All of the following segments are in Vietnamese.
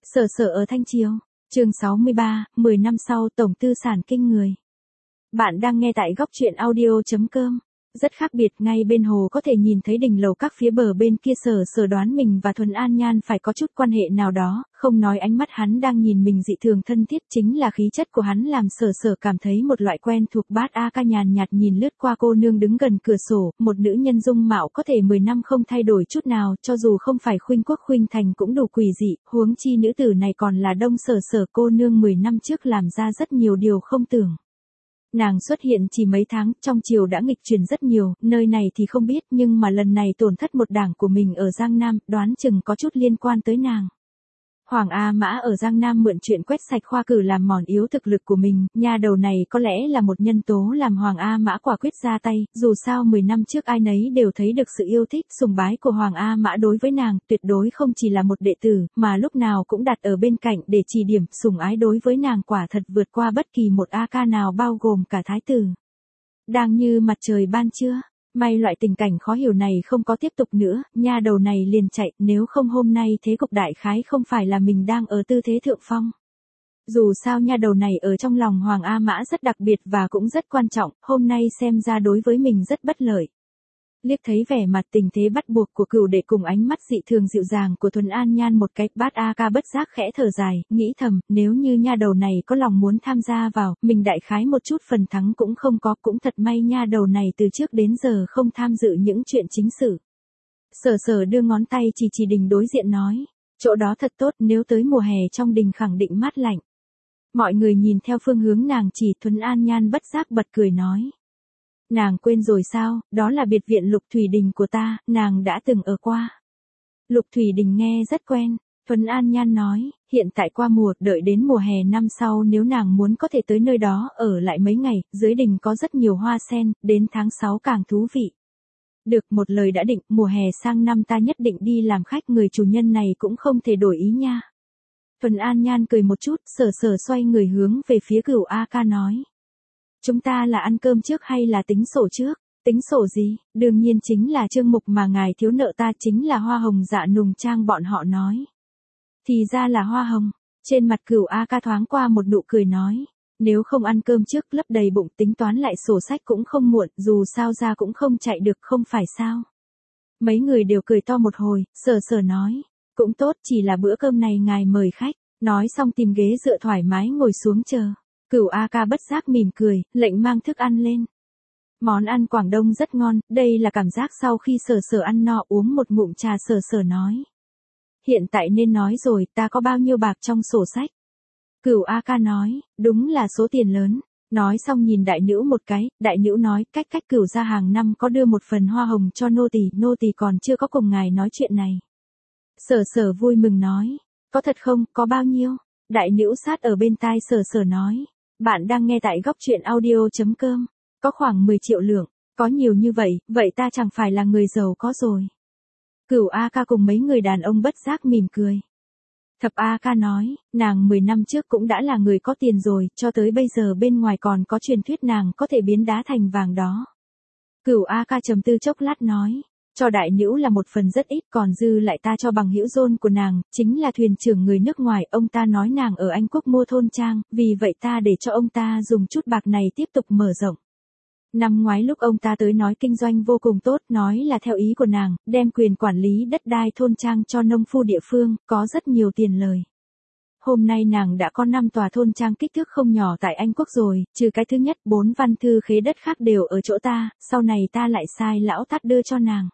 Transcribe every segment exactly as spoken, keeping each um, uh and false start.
Sở sở ở Thanh Chiêu, chương sáu mươi ba, mười năm sau tổng tư sản kinh người. Bạn đang nghe tại góc truyện audio chấm com. Rất khác biệt, ngay bên hồ có thể nhìn thấy đỉnh lầu các phía bờ bên kia. Sở sở đoán mình và Thuần An Nhan phải có chút quan hệ nào đó, không nói ánh mắt hắn đang nhìn mình dị thường thân thiết, chính là khí chất của hắn làm sở sở cảm thấy một loại quen thuộc. Bát A Ca nhàn nhạt nhìn lướt qua cô nương đứng gần cửa sổ, một nữ nhân dung mạo có thể mười năm không thay đổi chút nào, cho dù không phải khuynh quốc khuynh thành cũng đủ quỷ dị, huống chi nữ tử này còn là Đông Sở Sở. Cô nương mười năm trước làm ra rất nhiều điều không tưởng. Nàng xuất hiện chỉ mấy tháng, trong triều đã nghịch chuyển rất nhiều, nơi này thì không biết, nhưng mà lần này tổn thất một đảng của mình ở Giang Nam, đoán chừng có chút liên quan tới nàng. Hoàng A Mã ở Giang Nam mượn chuyện quét sạch khoa cử làm mòn yếu thực lực của mình, nha đầu này có lẽ là một nhân tố làm Hoàng A Mã quả quyết ra tay, dù sao mười năm trước ai nấy đều thấy được sự yêu thích, sùng bái của Hoàng A Mã đối với nàng, tuyệt đối không chỉ là một đệ tử, mà lúc nào cũng đặt ở bên cạnh để chỉ điểm, sùng ái đối với nàng quả thật vượt qua bất kỳ một A Ca nào bao gồm cả thái tử. Đang như mặt trời ban trưa. May loại tình cảnh khó hiểu này không có tiếp tục nữa, nha đầu này liền chạy, nếu không hôm nay thế cục đại khái không phải là mình đang ở tư thế thượng phong. Dù sao nha đầu này ở trong lòng Hoàng A Mã rất đặc biệt và cũng rất quan trọng, hôm nay xem ra đối với mình rất bất lợi. Liếc thấy vẻ mặt tình thế bắt buộc của Cửu Đệ cùng ánh mắt dị thường dịu dàng của Thuần An Nhan một cái, Bát A Ca bất giác khẽ thở dài, nghĩ thầm, nếu như nha đầu này có lòng muốn tham gia vào, mình đại khái một chút phần thắng cũng không có, cũng thật may nha đầu này từ trước đến giờ không tham dự những chuyện chính sự. Sở sở đưa ngón tay chỉ chỉ đình đối diện nói, chỗ đó thật tốt, nếu tới mùa hè trong đình khẳng định mát lạnh. Mọi người nhìn theo phương hướng nàng chỉ, Thuần An Nhan bất giác bật cười nói. Nàng quên rồi sao, đó là biệt viện Lục Thủy Đình của ta, nàng đã từng ở qua. Lục Thủy Đình nghe rất quen, Thuần An Nhan nói, hiện tại qua mùa, đợi đến mùa hè năm sau nếu nàng muốn có thể tới nơi đó, ở lại mấy ngày, dưới đình có rất nhiều hoa sen, đến tháng sáu càng thú vị. Được, một lời đã định, mùa hè sang năm ta nhất định đi làm khách, người chủ nhân này cũng không thể đổi ý nha. Thuần An Nhan cười một chút, sở sở xoay người hướng về phía Cửu A Ca nói. Chúng ta là ăn cơm trước hay là tính sổ trước? Tính sổ gì? Đương nhiên chính là chương mục mà ngài thiếu nợ ta, chính là hoa hồng dạ nùng trang, bọn họ nói. Thì ra là hoa hồng. Trên mặt Cửu A Ca thoáng qua một nụ cười nói. Nếu không ăn cơm trước lấp đầy bụng tính toán lại sổ sách cũng không muộn, dù sao ra cũng không chạy được, không phải sao? Mấy người đều cười to một hồi, sở sở nói. Cũng tốt, chỉ là bữa cơm này ngài mời khách. Nói xong tìm ghế dựa thoải mái ngồi xuống chờ. Cửu A Ca bất giác mỉm cười, lệnh mang thức ăn lên. Món ăn Quảng Đông rất ngon, đây là cảm giác sau khi sở sở ăn no, uống một ngụm trà. Sở sở nói. Hiện tại nên nói rồi, ta có bao nhiêu bạc trong sổ sách? Cửu A Ca nói, đúng là số tiền lớn. Nói xong nhìn đại nữ một cái, đại nữ nói, cách cách Cửu gia hàng năm có đưa một phần hoa hồng cho nô tỳ, nô tỳ còn chưa có cùng ngài nói chuyện này. Sở sở vui mừng nói, có thật không, có bao nhiêu? Đại nữ sát ở bên tai sở sở nói. Bạn đang nghe tại góc truyện audio chấm com. Có khoảng mười triệu lượng, có nhiều như vậy, vậy ta chẳng phải là người giàu có rồi. Cửu A Ca cùng mấy người đàn ông bất giác mỉm cười. Thập A Ca nói, nàng mười năm trước cũng đã là người có tiền rồi, cho tới bây giờ bên ngoài còn có truyền thuyết nàng có thể biến đá thành vàng đó. Cửu A Ca trầm tư chốc lát nói. Cho đại nữ là một phần rất ít, còn dư lại ta cho bằng hữu John của nàng, chính là thuyền trưởng người nước ngoài, ông ta nói nàng ở Anh Quốc mua thôn trang, vì vậy ta để cho ông ta dùng chút bạc này tiếp tục mở rộng. Năm ngoái lúc ông ta tới nói kinh doanh vô cùng tốt, nói là theo ý của nàng, đem quyền quản lý đất đai thôn trang cho nông phu địa phương, có rất nhiều tiền lời. Hôm nay nàng đã có năm tòa thôn trang kích thước không nhỏ tại Anh Quốc rồi, trừ cái thứ nhất, bốn văn thư khế đất khác đều ở chỗ ta, sau này ta lại sai lão Tát đưa cho nàng.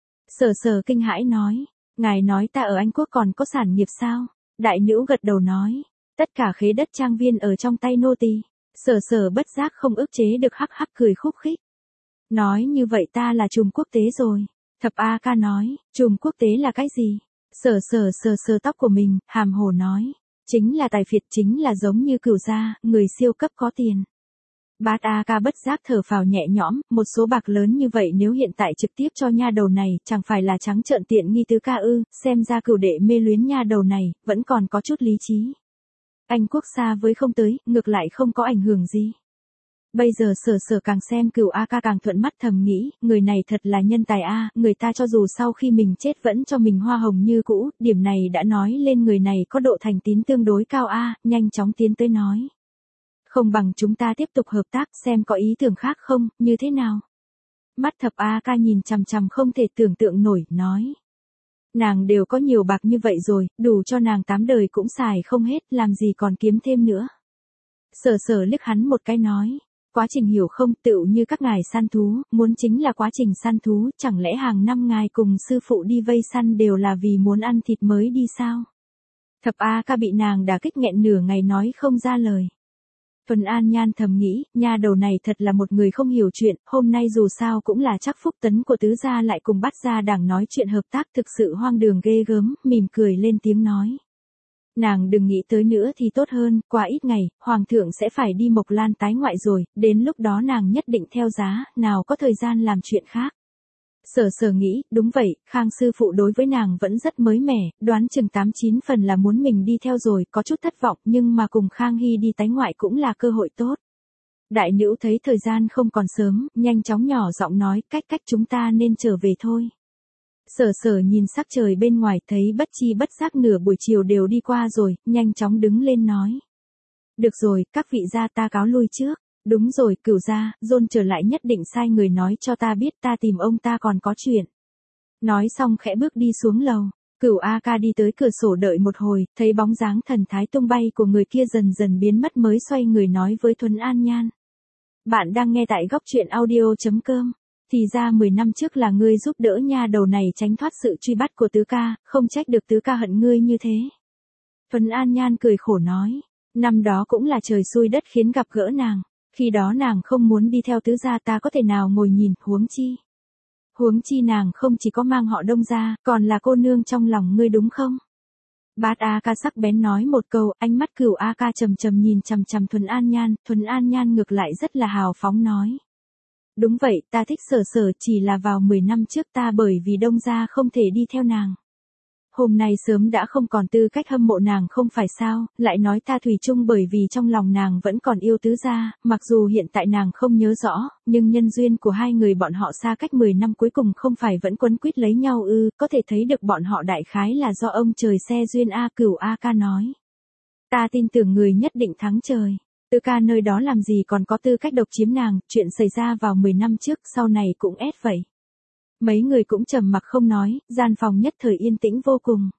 Sở sở kinh hãi nói, ngài nói ta ở Anh Quốc còn có sản nghiệp sao? Đại nữ gật đầu nói, tất cả khế đất trang viên ở trong tay nô tỳ. Sở sở bất giác không ức chế được hắc hắc cười khúc khích. Nói như vậy ta là trùm quốc tế rồi. Thập A Ca nói, trùm quốc tế là cái gì? Sở sở sờ sờ tóc của mình, hàm hồ nói, chính là tài phiệt, chính là giống như Cửu gia, người siêu cấp có tiền. Bát A Ca bất giác thở phào nhẹ nhõm, một số bạc lớn như vậy nếu hiện tại trực tiếp cho nha đầu này, chẳng phải là trắng trợn tiện nghi tứ ca ư? Xem ra Cửu đệ mê luyến nha đầu này, vẫn còn có chút lý trí. Anh Quốc xa với không tới, ngược lại không có ảnh hưởng gì. Bây giờ sở sở càng xem Cửu A ca càng thuận mắt, thầm nghĩ, người này thật là nhân tài a, người ta cho dù sau khi mình chết vẫn cho mình hoa hồng như cũ, điểm này đã nói lên người này có độ thành tín tương đối cao a, nhanh chóng tiến tới nói. Không bằng chúng ta tiếp tục hợp tác xem có ý tưởng khác không, như thế nào? Mắt Thập A ca nhìn chằm chằm không thể tưởng tượng nổi, nói. Nàng đều có nhiều bạc như vậy rồi, đủ cho nàng tám đời cũng xài không hết, làm gì còn kiếm thêm nữa. Sở sở liếc hắn một cái nói. Quá trình hiểu không, tựu như các ngài săn thú, muốn chính là quá trình săn thú, chẳng lẽ hàng năm ngài cùng sư phụ đi vây săn đều là vì muốn ăn thịt mới đi sao? Thập A ca bị nàng đả kích nghẹn nửa ngày nói không ra lời. Thuần An Nhan thầm nghĩ, nha đầu này thật là một người không hiểu chuyện, hôm nay dù sao cũng là chắc phúc tấn của tứ gia lại cùng bắt gia đảng nói chuyện hợp tác thực sự hoang đường ghê gớm, mỉm cười lên tiếng nói. Nàng đừng nghĩ tới nữa thì tốt hơn, qua ít ngày, hoàng thượng sẽ phải đi Mộc Lan tái ngoại rồi, đến lúc đó nàng nhất định theo giá, nào có thời gian làm chuyện khác. Sở sở nghĩ, đúng vậy, Khang sư phụ đối với nàng vẫn rất mới mẻ, đoán chừng tám chín phần là muốn mình đi theo rồi, có chút thất vọng, nhưng mà cùng Khang Hy đi tái ngoại cũng là cơ hội tốt. Đại nữ thấy thời gian không còn sớm, nhanh chóng nhỏ giọng nói, cách cách chúng ta nên trở về thôi. Sở sở nhìn sắc trời bên ngoài thấy bất chi bất giác nửa buổi chiều đều đi qua rồi, nhanh chóng đứng lên nói. Được rồi, các vị gia ta cáo lui trước. Đúng rồi, Cửu gia, John trở lại nhất định sai người nói cho ta biết ta tìm ông ta còn có chuyện. Nói xong khẽ bước đi xuống lầu. Cửu A ca đi tới cửa sổ đợi một hồi, thấy bóng dáng thần thái tung bay của người kia dần dần biến mất mới xoay người nói với Thuần An Nhan. Bạn đang nghe tại góc truyện audio chấm com. Thì ra mười năm trước là ngươi giúp đỡ nha đầu này tránh thoát sự truy bắt của tứ ca, không trách được tứ ca hận ngươi như thế. Thuần An Nhan cười khổ nói, năm đó cũng là trời xui đất khiến gặp gỡ nàng, khi đó nàng không muốn đi theo tứ gia ta có thể nào ngồi nhìn, huống chi. Huống chi nàng không chỉ có mang họ Đông gia, còn là cô nương trong lòng ngươi đúng không? Bát A ca sắc bén nói một câu, ánh mắt Cửu A ca trầm trầm nhìn chằm chằm Thuần An Nhan, Thuần An Nhan ngược lại rất là hào phóng nói. Đúng vậy, ta thích sở sở, chỉ là vào mười năm trước ta bởi vì Đông gia không thể đi theo nàng. Hôm nay sớm đã không còn tư cách hâm mộ nàng không phải sao, lại nói ta thủy chung bởi vì trong lòng nàng vẫn còn yêu tứ gia, mặc dù hiện tại nàng không nhớ rõ, nhưng nhân duyên của hai người bọn họ xa cách mười năm cuối cùng không phải vẫn quấn quýt lấy nhau ư, có thể thấy được bọn họ đại khái là do ông trời xe duyên A. Cửu A ca nói. Ta tin tưởng người nhất định thắng trời. Tứ ca nơi đó làm gì còn có tư cách độc chiếm nàng, chuyện xảy ra vào mười năm trước sau này cũng ép vậy. Mấy người cũng trầm mặc không nói, gian phòng nhất thời yên tĩnh vô cùng.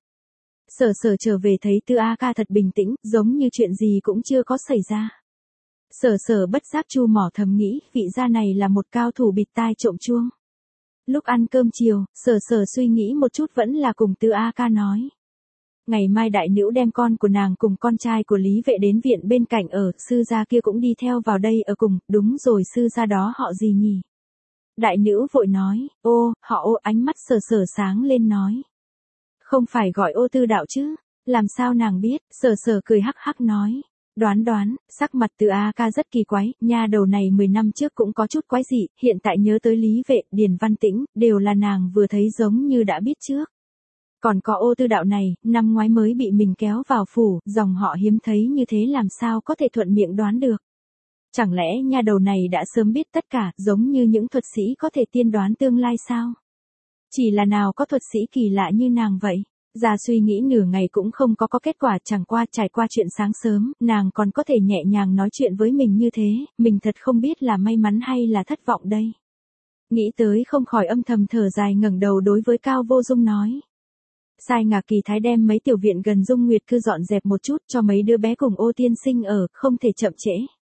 Sở sở trở về thấy Tư A ca thật bình tĩnh, giống như chuyện gì cũng chưa có xảy ra. Sở sở bất giác chu mỏ thầm nghĩ, vị gia này là một cao thủ bịt tai trộm chuông. Lúc ăn cơm chiều, sở sở suy nghĩ một chút vẫn là cùng Tư A ca nói. Ngày mai đại nữ đem con của nàng cùng con trai của Lý Vệ đến viện bên cạnh ở, sư gia kia cũng đi theo vào đây ở cùng, đúng rồi sư gia đó họ gì nhỉ? Đại nữ vội nói, ô, họ ô, ánh mắt sở sở sáng lên nói. Không phải gọi ô tư đạo chứ, làm sao nàng biết, sở sở cười hắc hắc nói. Đoán đoán, sắc mặt Từ A ca rất kỳ quái, nha đầu này mười năm trước cũng có chút quái dị, hiện tại nhớ tới Lý Vệ, Điền Văn Tĩnh, đều là nàng vừa thấy giống như đã biết trước. Còn có ô tư đạo này, năm ngoái mới bị mình kéo vào phủ, dòng họ hiếm thấy như thế làm sao có thể thuận miệng đoán được. Chẳng lẽ nha đầu này đã sớm biết tất cả, giống như những thuật sĩ có thể tiên đoán tương lai sao? Chỉ là nào có thuật sĩ kỳ lạ như nàng vậy? Ra suy nghĩ nửa ngày cũng không có có kết quả, chẳng qua trải qua chuyện sáng sớm, nàng còn có thể nhẹ nhàng nói chuyện với mình như thế, mình thật không biết là may mắn hay là thất vọng đây. Nghĩ tới không khỏi âm thầm thở dài ngẩng đầu đối với Cao Vô Dung nói. Sai Ngạc Kỳ Thái đem mấy tiểu viện gần Dung Nguyệt cư dọn dẹp một chút cho mấy đứa bé cùng Ô tiên sinh ở, không thể chậm trễ.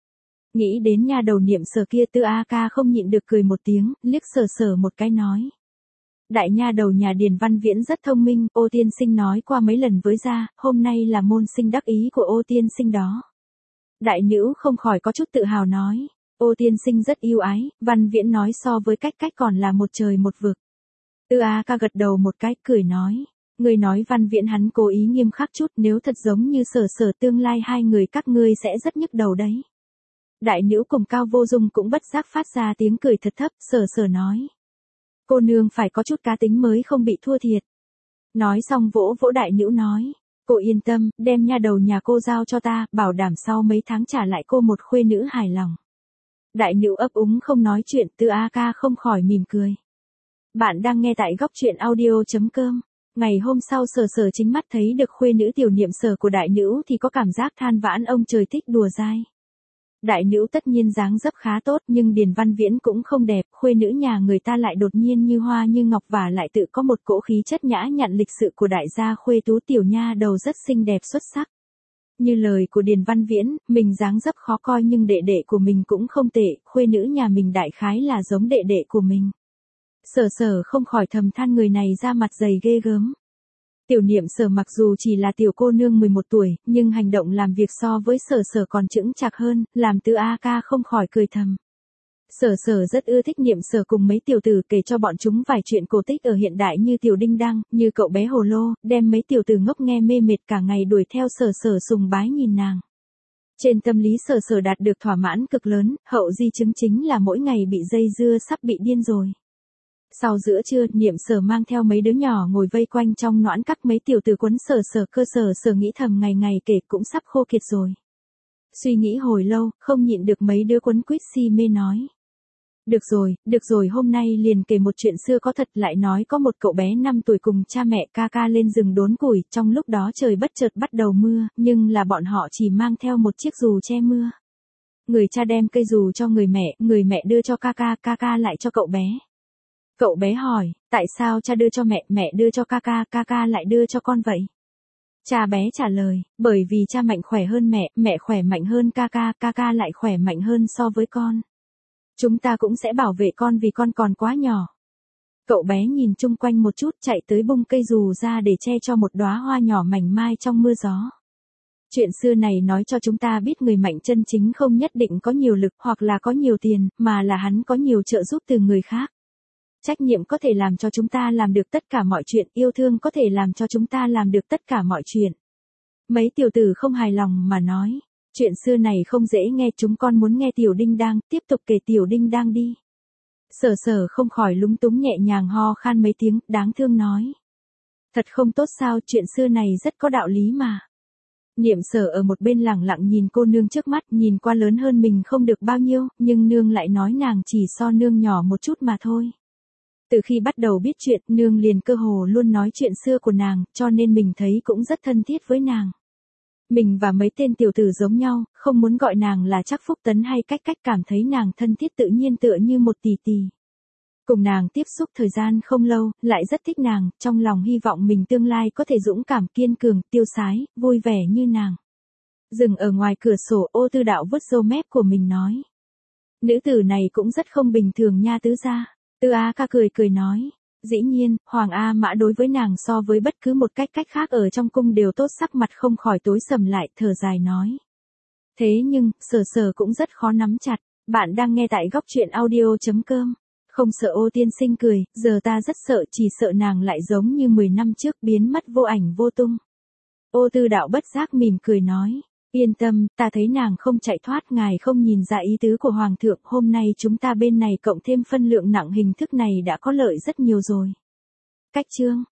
Nghĩ đến nha đầu niệm sở kia Tư A ca không nhịn được cười một tiếng, liếc sở sở một cái nói. Đại nha đầu nhà Điền Văn Viễn rất thông minh, Ô tiên sinh nói qua mấy lần với gia, hôm nay là môn sinh đắc ý của Ô tiên sinh đó. Đại nữ không khỏi có chút tự hào nói, Ô tiên sinh rất yêu ái, Văn Viễn nói so với cách cách còn là một trời một vực. Tư A ca gật đầu một cái, cười nói. Người nói Văn Viễn hắn cố ý nghiêm khắc chút, nếu thật giống như sở sở tương lai hai người các ngươi sẽ rất nhức đầu đấy. Đại nữ cùng Cao Vô Dung cũng bất giác phát ra tiếng cười thật thấp, sở sở nói. Cô nương phải có chút cá tính mới không bị thua thiệt. Nói xong vỗ vỗ đại nữ nói. Cô yên tâm, đem nha đầu nhà cô giao cho ta, bảo đảm sau mấy tháng trả lại cô một khuê nữ hài lòng. Đại nữ ấp úng không nói chuyện, Tư A ca không khỏi mỉm cười. Bạn đang nghe tại góc truyện audio.com. Ngày hôm sau Sở Sở chính mắt thấy được khuê nữ tiểu niệm Sở của đại nữ thì có cảm giác than vãn ông trời thích đùa dai. Đại nữ tất nhiên dáng dấp khá tốt nhưng Điền Văn Viễn cũng không đẹp, khuê nữ nhà người ta lại đột nhiên như hoa như ngọc và lại tự có một cỗ khí chất nhã nhặn lịch sự của đại gia khuê tú tiểu nha đầu rất xinh đẹp xuất sắc. Như lời của Điền Văn Viễn, mình dáng dấp khó coi nhưng đệ đệ của mình cũng không tệ, khuê nữ nhà mình đại khái là giống đệ đệ của mình. Sở Sở không khỏi thầm than người này da mặt dày ghê gớm. Tiểu niệm Sở mặc dù chỉ là tiểu cô nương mười một tuổi, nhưng hành động làm việc so với Sở Sở còn chững chạc hơn, làm Tư A ca không khỏi cười thầm. Sở Sở rất ưa thích niệm Sở cùng mấy tiểu tử kể cho bọn chúng vài chuyện cổ tích ở hiện đại như tiểu đinh đăng, như cậu bé hồ lô, đem mấy tiểu tử ngốc nghe mê mệt cả ngày đuổi theo Sở Sở sùng bái nhìn nàng. Trên tâm lý Sở Sở đạt được thỏa mãn cực lớn, hậu di chứng chính là mỗi ngày bị dây dưa sắp bị điên rồi. Sau giữa trưa, niệm Sở mang theo mấy đứa nhỏ ngồi vây quanh trong noãn các mấy tiểu tử quấn Sở Sở cơ Sở Sở nghĩ thầm ngày ngày kể cũng sắp khô kiệt rồi. Suy nghĩ hồi lâu, không nhịn được mấy đứa quấn quýt si mê nói. Được rồi, được rồi hôm nay liền kể một chuyện xưa có thật lại nói có một cậu bé năm tuổi cùng cha mẹ ca ca lên rừng đốn củi, trong lúc đó trời bất chợt bắt đầu mưa, nhưng là bọn họ chỉ mang theo một chiếc dù che mưa. Người cha đem cây dù cho người mẹ, người mẹ đưa cho ca ca, ca ca lại cho cậu bé. Cậu bé hỏi, tại sao cha đưa cho mẹ, mẹ đưa cho ca ca, ca ca lại đưa cho con vậy? Cha bé trả lời, bởi vì cha mạnh khỏe hơn mẹ, mẹ khỏe mạnh hơn ca ca, ca ca lại khỏe mạnh hơn so với con. Chúng ta cũng sẽ bảo vệ con vì con còn quá nhỏ. Cậu bé nhìn chung quanh một chút chạy tới bung cây dù ra để che cho một đóa hoa nhỏ mảnh mai trong mưa gió. Chuyện xưa này nói cho chúng ta biết người mạnh chân chính không nhất định có nhiều lực hoặc là có nhiều tiền, mà là hắn có nhiều trợ giúp từ người khác. Trách nhiệm có thể làm cho chúng ta làm được tất cả mọi chuyện, yêu thương có thể làm cho chúng ta làm được tất cả mọi chuyện. Mấy tiểu tử không hài lòng mà nói, chuyện xưa này không dễ nghe, chúng con muốn nghe tiểu đinh đang, tiếp tục kể tiểu đinh đang đi. Sở Sở không khỏi lúng túng nhẹ nhàng ho khan mấy tiếng, đáng thương nói. Thật không tốt sao, chuyện xưa này rất có đạo lý mà. Niệm Sở ở một bên lẳng lặng nhìn cô nương trước mắt, nhìn qua lớn hơn mình không được bao nhiêu, nhưng nương lại nói nàng chỉ so nương nhỏ một chút mà thôi. Từ khi bắt đầu biết chuyện, nương liền cơ hồ luôn nói chuyện xưa của nàng, cho nên mình thấy cũng rất thân thiết với nàng. Mình và mấy tên tiểu tử giống nhau, không muốn gọi nàng là Trác Phúc Tấn hay cách cách cảm thấy nàng thân thiết tự nhiên tựa như một tỷ tỷ. Cùng nàng tiếp xúc thời gian không lâu, lại rất thích nàng, trong lòng hy vọng mình tương lai có thể dũng cảm kiên cường, tiêu sái, vui vẻ như nàng. Dừng ở ngoài cửa sổ, Ô Tư Đạo vứt râu mép của mình nói. Nữ tử này cũng rất không bình thường nha tứ gia. Tư A ca cười cười nói. Dĩ nhiên, Hoàng A Mã đối với nàng so với bất cứ một cách cách khác ở trong cung đều tốt, sắc mặt không khỏi tối sầm lại, thở dài nói. Thế nhưng, Sở Sở cũng rất khó nắm chặt. Bạn đang nghe tại góc truyện audio.com. Không sợ Ô tiên sinh cười, giờ ta rất sợ, chỉ sợ nàng lại giống như mười năm trước biến mất vô ảnh vô tung. Ô Tư Đạo bất giác mỉm cười nói. Yên tâm, ta thấy nàng không chạy thoát, ngài không nhìn ra ý tứ của Hoàng thượng, hôm nay chúng ta bên này cộng thêm phân lượng nặng hình thức này đã có lợi rất nhiều rồi. Cách chương